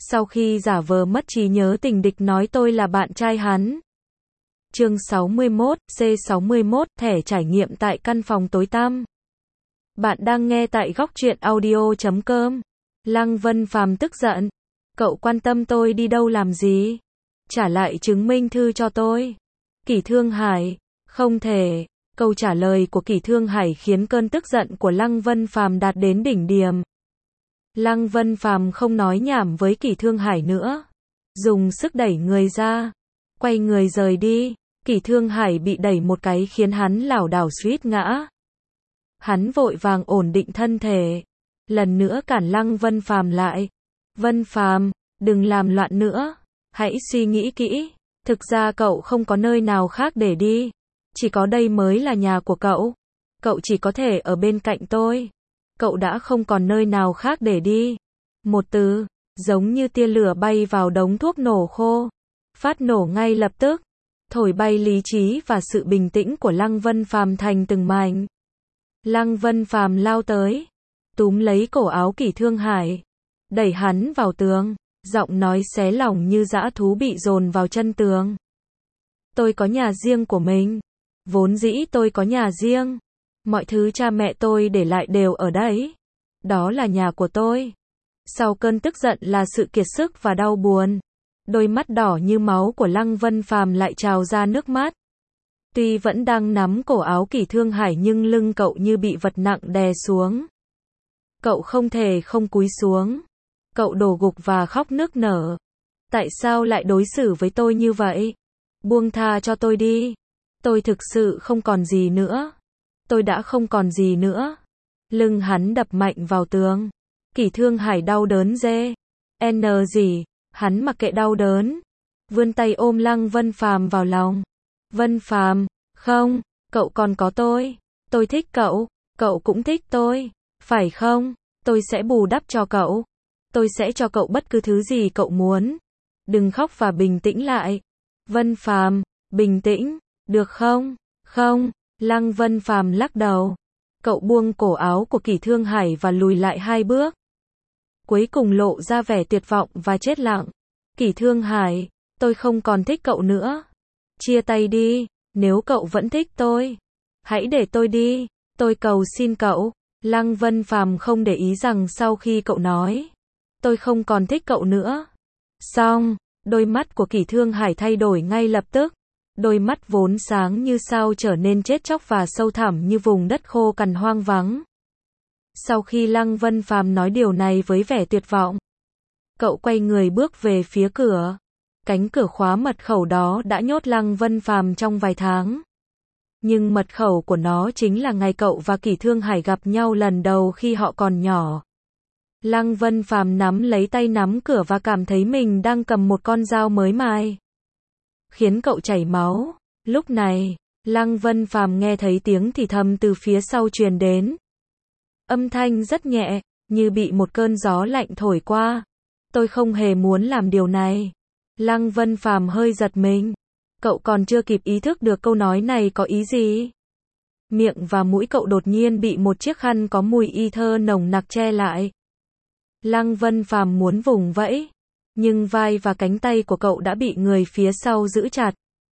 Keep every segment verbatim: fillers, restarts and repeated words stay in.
Sau khi giả vờ mất trí nhớ tình địch nói tôi là bạn trai hắn. Chương sáu mươi mốt, C sáu mươi mốt, thẻ trải nghiệm tại căn phòng tối tăm. Bạn đang nghe tại góc truyện audio chấm com. Lăng Vân Phàm tức giận. Cậu quan tâm tôi đi đâu làm gì? Trả lại chứng minh thư cho tôi. Kỷ Thương Hải, không thể. Câu trả lời của Kỷ Thương Hải khiến cơn tức giận của Lăng Vân Phàm đạt đến đỉnh điểm. Lăng Vân Phàm không nói nhảm với Kỷ Thương Hải nữa. Dùng sức đẩy người ra. Quay người rời đi. Kỷ Thương Hải bị đẩy một cái khiến hắn lảo đảo suýt ngã. Hắn vội vàng ổn định thân thể. Lần nữa cản Lăng Vân Phàm lại. Vân Phàm, đừng làm loạn nữa. Hãy suy nghĩ kỹ. Thực ra cậu không có nơi nào khác để đi. Chỉ có đây mới là nhà của cậu. Cậu chỉ có thể ở bên cạnh tôi. Cậu đã không còn nơi nào khác để đi. Một từ, giống như tia lửa bay vào đống thuốc nổ khô. Phát nổ ngay lập tức. Thổi bay lý trí và sự bình tĩnh của Lăng Vân Phàm thành từng mảnh. Lăng Vân Phàm lao tới. Túm lấy cổ áo Kỷ Thương Hải. Đẩy hắn vào tường. Giọng nói xé lòng như dã thú bị dồn vào chân tường. Tôi có nhà riêng của mình. Vốn dĩ tôi có nhà riêng. Mọi thứ cha mẹ tôi để lại đều ở đấy. Đó là nhà của tôi. Sau cơn tức giận là sự kiệt sức và đau buồn. Đôi mắt đỏ như máu của Lăng Vân Phàm lại trào ra nước mắt. Tuy vẫn đang nắm cổ áo Kỷ Thương Hải nhưng lưng cậu như bị vật nặng đè xuống. Cậu không thể không cúi xuống. Cậu đổ gục và khóc nức nở. Tại sao lại đối xử với tôi như vậy? Buông tha cho tôi đi. Tôi thực sự không còn gì nữa. Tôi đã không còn gì nữa. Lưng hắn đập mạnh vào tường. Kỷ Thương Hải đau đớn dê. N gì, hắn mặc kệ đau đớn. Vươn tay ôm Lăng Vân Phàm vào lòng. Vân Phàm, không, cậu còn có tôi. Tôi thích cậu, cậu cũng thích tôi. Phải không? Tôi sẽ bù đắp cho cậu. Tôi sẽ cho cậu bất cứ thứ gì cậu muốn. Đừng khóc và bình tĩnh lại. Vân Phàm, bình tĩnh, được không? Không. Lăng Vân Phàm lắc đầu. Cậu buông cổ áo của Kỷ Thương Hải và lùi lại hai bước. Cuối cùng lộ ra vẻ tuyệt vọng và chết lặng. Kỷ Thương Hải, tôi không còn thích cậu nữa. Chia tay đi, nếu cậu vẫn thích tôi. Hãy để tôi đi, tôi cầu xin cậu. Lăng Vân Phàm không để ý rằng sau khi cậu nói, tôi không còn thích cậu nữa. Xong, đôi mắt của Kỷ Thương Hải thay đổi ngay lập tức. Đôi mắt vốn sáng như sao trở nên chết chóc và sâu thẳm như vùng đất khô cằn hoang vắng. Sau khi Lăng Vân Phàm nói điều này với vẻ tuyệt vọng, cậu quay người bước về phía cửa. Cánh cửa khóa mật khẩu đó đã nhốt Lăng Vân Phàm trong vài tháng. Nhưng mật khẩu của nó chính là ngày cậu và Kỷ Thương Hải gặp nhau lần đầu khi họ còn nhỏ. Lăng Vân Phàm nắm lấy tay nắm cửa và cảm thấy mình đang cầm một con dao mới mài, khiến cậu chảy máu. Lúc này, Lăng Vân Phàm nghe thấy tiếng thì thầm từ phía sau truyền đến. Âm thanh rất nhẹ, như bị một cơn gió lạnh thổi qua. Tôi không hề muốn làm điều này. Lăng Vân Phàm hơi giật mình. Cậu còn chưa kịp ý thức được câu nói này có ý gì. Miệng và mũi cậu đột nhiên bị một chiếc khăn có mùi y thơ nồng nặc che lại. Lăng Vân Phàm muốn vùng vẫy, nhưng vai và cánh tay của cậu đã bị người phía sau giữ chặt,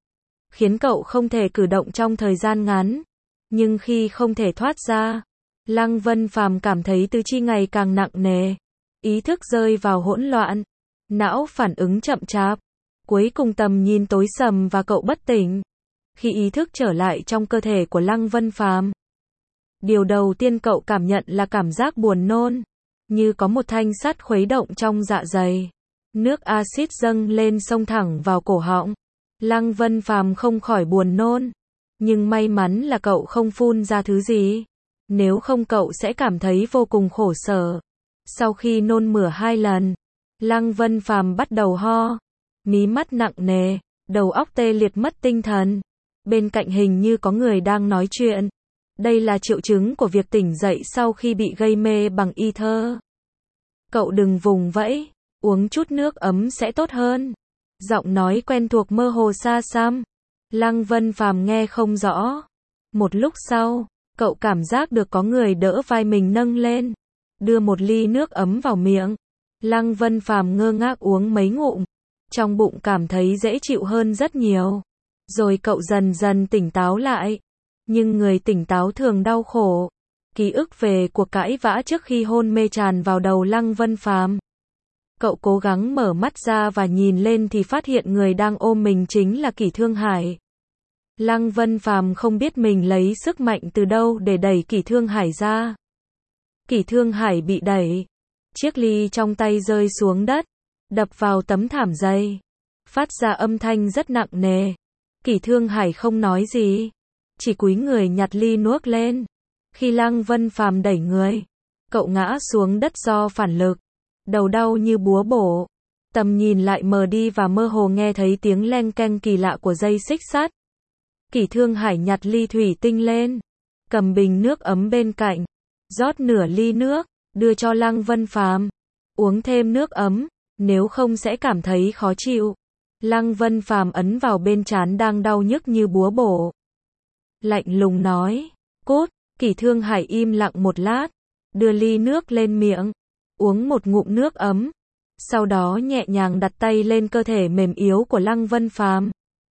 khiến cậu không thể cử động trong thời gian ngắn. Nhưng khi không thể thoát ra, Lăng Vân Phàm cảm thấy tứ chi ngày càng nặng nề, ý thức rơi vào hỗn loạn, não phản ứng chậm chạp, cuối cùng tầm nhìn tối sầm và cậu bất tỉnh. Khi ý thức trở lại trong cơ thể của Lăng Vân Phàm, điều đầu tiên cậu cảm nhận là cảm giác buồn nôn, như có một thanh sắt khuấy động trong dạ dày. Nước axit dâng lên xông thẳng vào cổ họng. Lăng Vân Phàm không khỏi buồn nôn. Nhưng may mắn là cậu không phun ra thứ gì. Nếu không cậu sẽ cảm thấy vô cùng khổ sở. Sau khi nôn mửa hai lần, Lăng Vân Phàm bắt đầu ho. Mí mắt nặng nề, đầu óc tê liệt mất tinh thần. Bên cạnh hình như có người đang nói chuyện. Đây là triệu chứng của việc tỉnh dậy sau khi bị gây mê bằng y thơ. Cậu đừng vùng vẫy. Uống chút nước ấm sẽ tốt hơn. Giọng nói quen thuộc mơ hồ xa xăm. Lăng Vân Phàm nghe không rõ. Một lúc sau, cậu cảm giác được có người đỡ vai mình nâng lên, đưa một ly nước ấm vào miệng. Lăng Vân Phàm ngơ ngác uống mấy ngụm, trong bụng cảm thấy dễ chịu hơn rất nhiều. Rồi cậu dần dần tỉnh táo lại. Nhưng người tỉnh táo thường đau khổ. Ký ức về cuộc cãi vã trước khi hôn mê tràn vào đầu Lăng Vân Phàm. Cậu cố gắng mở mắt ra và nhìn lên thì phát hiện người đang ôm mình chính là Kỷ Thương Hải. Lăng Vân Phàm không biết mình lấy sức mạnh từ đâu để đẩy Kỷ Thương Hải ra. Kỷ Thương Hải bị đẩy. Chiếc ly trong tay rơi xuống đất, đập vào tấm thảm dày, phát ra âm thanh rất nặng nề. Kỷ Thương Hải không nói gì, chỉ cúi người nhặt ly nuốt lên. Khi Lăng Vân Phàm đẩy người, cậu ngã xuống đất do phản lực, đầu đau như búa bổ. Tầm nhìn lại mờ đi và mơ hồ nghe thấy tiếng leng keng kỳ lạ của dây xích sắt. Kỷ Thương Hải nhặt ly thủy tinh lên, cầm bình nước ấm bên cạnh, rót nửa ly nước, đưa cho Lăng Vân Phàm. Uống thêm nước ấm, nếu không sẽ cảm thấy khó chịu. Lăng Vân Phàm ấn vào bên trán đang đau nhức như búa bổ. Lạnh lùng nói, cút. Kỷ Thương Hải im lặng một lát, đưa ly nước lên miệng, uống một ngụm nước ấm. Sau đó nhẹ nhàng đặt tay lên cơ thể mềm yếu của Lăng Vân Phàm.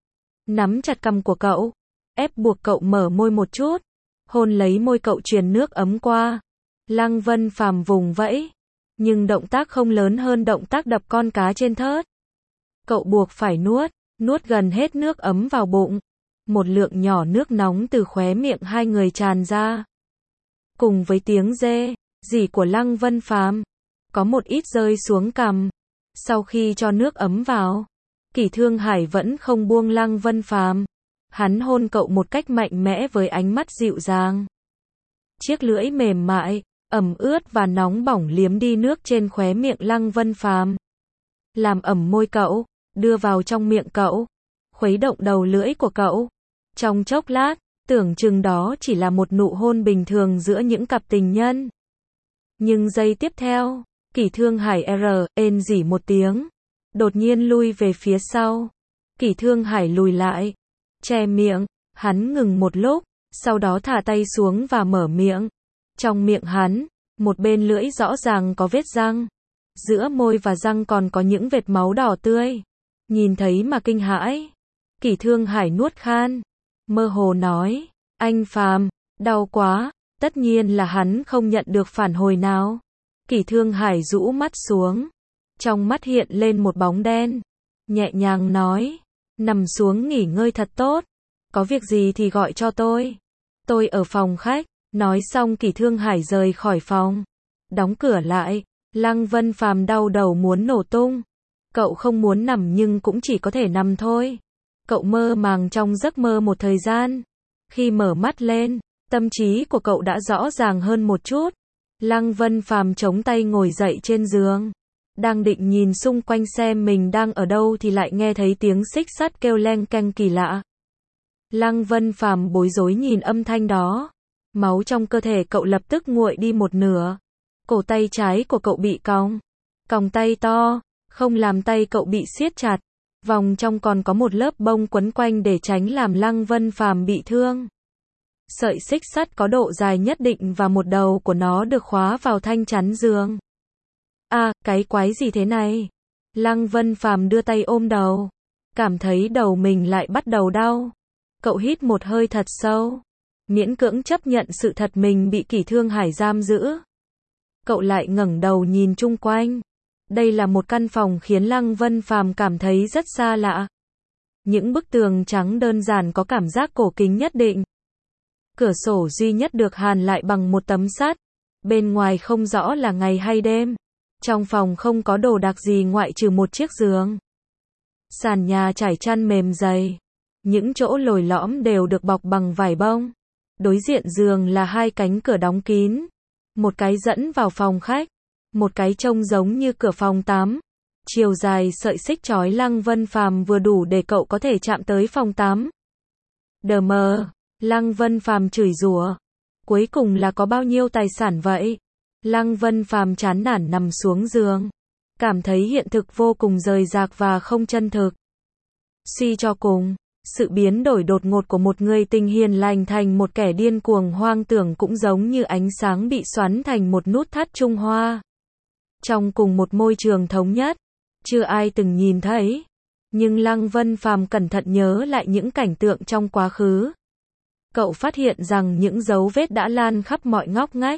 Nắm chặt cằm của cậu, ép buộc cậu mở môi một chút, hôn lấy môi cậu truyền nước ấm qua. Lăng Vân Phàm vùng vẫy, nhưng động tác không lớn hơn động tác đập con cá trên thớt. Cậu buộc phải nuốt, nuốt gần hết nước ấm vào bụng. Một lượng nhỏ nước nóng từ khóe miệng hai người tràn ra. Cùng với tiếng rê rỉ của Lăng Vân Phàm, có một ít rơi xuống cằm. Sau khi cho nước ấm vào, Kỷ Thương Hải vẫn không buông Lăng Vân Phàm. Hắn hôn cậu một cách mạnh mẽ với ánh mắt dịu dàng. Chiếc lưỡi mềm mại, ẩm ướt và nóng bỏng liếm đi nước trên khóe miệng Lăng Vân Phàm, làm ẩm môi cậu, đưa vào trong miệng cậu, khuấy động đầu lưỡi của cậu. Trong chốc lát, tưởng chừng đó chỉ là một nụ hôn bình thường giữa những cặp tình nhân. Nhưng giây tiếp theo, Kỷ Thương Hải r ên rỉ một tiếng, đột nhiên lui về phía sau. Kỷ Thương Hải lùi lại, che miệng, hắn ngừng một lúc, sau đó thả tay xuống và mở miệng. Trong miệng hắn, một bên lưỡi rõ ràng có vết răng, giữa môi và răng còn có những vệt máu đỏ tươi. Nhìn thấy mà kinh hãi. Kỷ Thương Hải nuốt khan, mơ hồ nói, anh Phàm, đau quá. Tất nhiên là hắn không nhận được phản hồi nào. Kỷ Thương Hải rũ mắt xuống, trong mắt hiện lên một bóng đen, nhẹ nhàng nói, nằm xuống nghỉ ngơi thật tốt, có việc gì thì gọi cho tôi. Tôi ở phòng khách. Nói xong Kỷ Thương Hải rời khỏi phòng, đóng cửa lại. Lăng Vân Phàm đau đầu muốn nổ tung. Cậu không muốn nằm nhưng cũng chỉ có thể nằm thôi. Cậu mơ màng trong giấc mơ một thời gian. Khi mở mắt lên, tâm trí của cậu đã rõ ràng hơn một chút. Lăng Vân Phàm chống tay ngồi dậy trên giường, đang định nhìn xung quanh xem mình đang ở đâu thì lại nghe thấy tiếng xích sắt kêu leng keng kỳ lạ. Lăng Vân Phàm bối rối nhìn âm thanh đó. Máu trong cơ thể cậu lập tức nguội đi một nửa. Cổ tay trái của cậu bị còng. Còng tay to, không làm tay cậu bị siết chặt. Vòng trong còn có một lớp bông quấn quanh để tránh làm Lăng Vân Phàm bị thương. Sợi xích sắt có độ dài nhất định và một đầu của nó được khóa vào thanh chắn giường. À, cái quái gì thế này? Lăng Vân Phàm đưa tay ôm đầu. Cảm thấy đầu mình lại bắt đầu đau. Cậu hít một hơi thật sâu. Miễn cưỡng chấp nhận sự thật mình bị Kỷ Thương Hải giam giữ. Cậu lại ngẩng đầu nhìn chung quanh. Đây là một căn phòng khiến Lăng Vân Phàm cảm thấy rất xa lạ. Những bức tường trắng đơn giản có cảm giác cổ kính nhất định. Cửa sổ duy nhất được hàn lại bằng một tấm sắt. Bên ngoài không rõ là ngày hay đêm. Trong phòng không có đồ đạc gì ngoại trừ một chiếc giường. Sàn nhà trải chăn mềm dày. Những chỗ lồi lõm đều được bọc bằng vải bông. Đối diện giường là hai cánh cửa đóng kín. Một cái dẫn vào phòng khách. Một cái trông giống như cửa phòng tắm. Chiều dài sợi xích trói Lăng Vân Phàm vừa đủ để cậu có thể chạm tới phòng tắm. Đờ mờ, Lăng Vân Phàm chửi rủa. Cuối cùng là có bao nhiêu tài sản vậy? Lăng Vân Phàm chán nản nằm xuống giường. Cảm thấy hiện thực vô cùng rời rạc và không chân thực. Suy cho cùng, sự biến đổi đột ngột của một người tình hiền lành thành một kẻ điên cuồng hoang tưởng cũng giống như ánh sáng bị xoắn thành một nút thắt Trung Hoa. trong cùng một môi trường thống nhất, chưa ai từng nhìn thấy. Nhưng Lăng Vân Phàm cẩn thận nhớ lại những cảnh tượng trong quá khứ. Cậu phát hiện rằng những dấu vết đã lan khắp mọi ngóc ngách.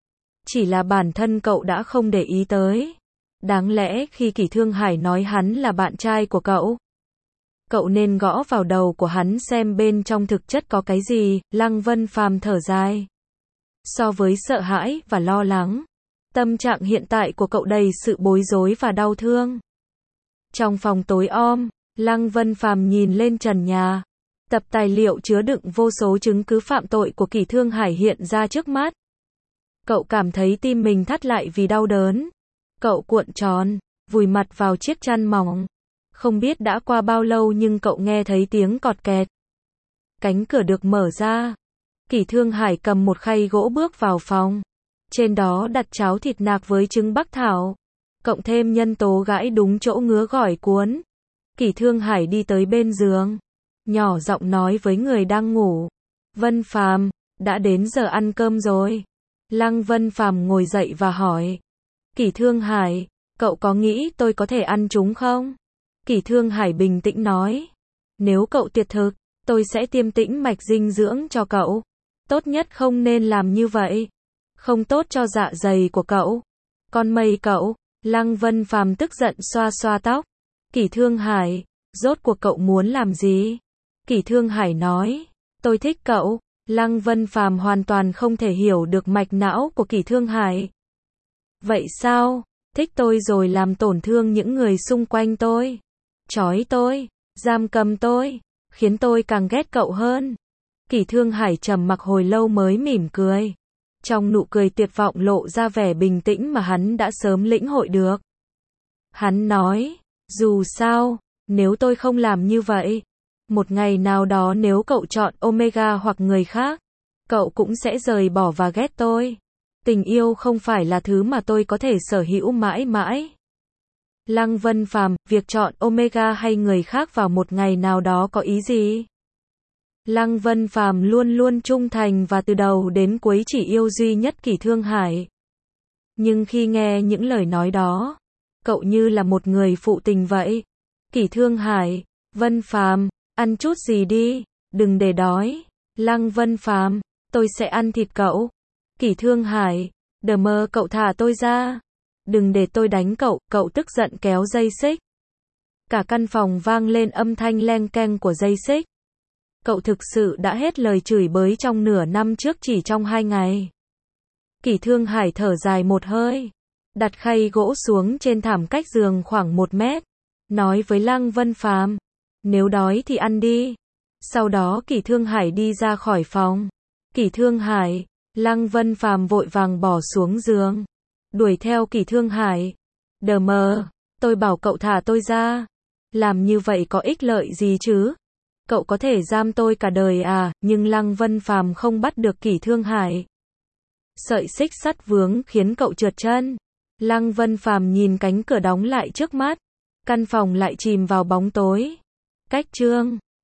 Chỉ là bản thân cậu đã không để ý tới. Đáng lẽ khi Kỷ Thương Hải nói hắn là bạn trai của cậu, cậu nên gõ vào đầu của hắn xem bên trong thực chất có cái gì. Lăng Vân Phàm thở dài. So với sợ hãi và lo lắng, tâm trạng hiện tại của cậu đầy sự bối rối và đau thương. Trong phòng tối om, Lăng Vân Phàm nhìn lên trần nhà. Tập tài liệu chứa đựng vô số chứng cứ phạm tội của Kỷ Thương Hải hiện ra trước mắt. Cậu cảm thấy tim mình thắt lại vì đau đớn. Cậu cuộn tròn, vùi mặt vào chiếc chăn mỏng. Không biết đã qua bao lâu nhưng cậu nghe thấy tiếng cọt kẹt. Cánh cửa được mở ra. Kỷ Thương Hải cầm một khay gỗ bước vào phòng. Trên đó đặt cháo thịt nạc với trứng bắc thảo, cộng thêm nhân tố gãi đúng chỗ ngứa gỏi cuốn. Kỷ Thương Hải đi tới bên giường, nhỏ giọng nói với người đang ngủ. Vân Phàm, đã đến giờ ăn cơm rồi. Lăng Vân Phàm ngồi dậy và hỏi. Kỷ Thương Hải, cậu có nghĩ tôi có thể ăn chúng không? Kỷ Thương Hải bình tĩnh nói. Nếu cậu tuyệt thực, tôi sẽ tiêm tĩnh mạch dinh dưỡng cho cậu. Tốt nhất không nên làm như vậy. Không tốt cho dạ dày của cậu. Con mây cậu. Lăng Vân Phàm tức giận xoa xoa tóc. Kỷ Thương Hải, rốt cuộc cậu muốn làm gì? Kỷ Thương Hải nói. Tôi thích cậu. Lăng Vân Phàm hoàn toàn không thể hiểu được mạch não của Kỷ Thương Hải. Vậy sao? Thích tôi rồi làm tổn thương những người xung quanh tôi. Trói tôi. Giam cầm tôi. Khiến tôi càng ghét cậu hơn. Kỷ Thương Hải trầm mặc hồi lâu mới mỉm cười. Trong nụ cười tuyệt vọng lộ ra vẻ bình tĩnh mà hắn đã sớm lĩnh hội được. Hắn nói, dù sao, nếu tôi không làm như vậy, một ngày nào đó nếu cậu chọn Omega hoặc người khác, cậu cũng sẽ rời bỏ và ghét tôi. Tình yêu không phải là thứ mà tôi có thể sở hữu mãi mãi. Lăng Vân Phàm, việc chọn Omega hay người khác vào một ngày nào đó có ý gì? Lăng Vân Phàm luôn luôn trung thành và từ đầu đến cuối chỉ yêu duy nhất Kỷ Thương Hải. Nhưng khi nghe những lời nói đó, cậu như là một người phụ tình vậy. Kỷ Thương Hải, Vân Phàm, ăn chút gì đi, đừng để đói. Lăng Vân Phàm, tôi sẽ ăn thịt cậu. Kỷ Thương Hải, đờ mơ cậu thả tôi ra. Đừng để tôi đánh cậu, cậu tức giận kéo dây xích. Cả căn phòng vang lên âm thanh leng keng của dây xích. Cậu thực sự đã hết lời chửi bới trong nửa năm trước chỉ trong hai ngày. Kỷ Thương Hải thở dài một hơi, đặt khay gỗ xuống trên thảm cách giường khoảng một mét, nói với Lăng Vân Phàm, nếu đói thì ăn đi. Sau đó Kỷ Thương Hải đi ra khỏi phòng. Kỷ Thương Hải, Lăng Vân Phàm vội vàng bỏ xuống giường, đuổi theo Kỷ Thương Hải. Đờ mờ, tôi bảo cậu thả tôi ra. Làm như vậy có ích lợi gì chứ? Cậu có thể giam tôi cả đời à? Nhưng Lăng Vân Phàm không bắt được Kỷ Thương Hải. Sợi xích sắt vướng khiến cậu trượt chân. Lăng Vân Phàm nhìn cánh cửa đóng lại trước mắt. Căn phòng lại chìm vào bóng tối. Cách chương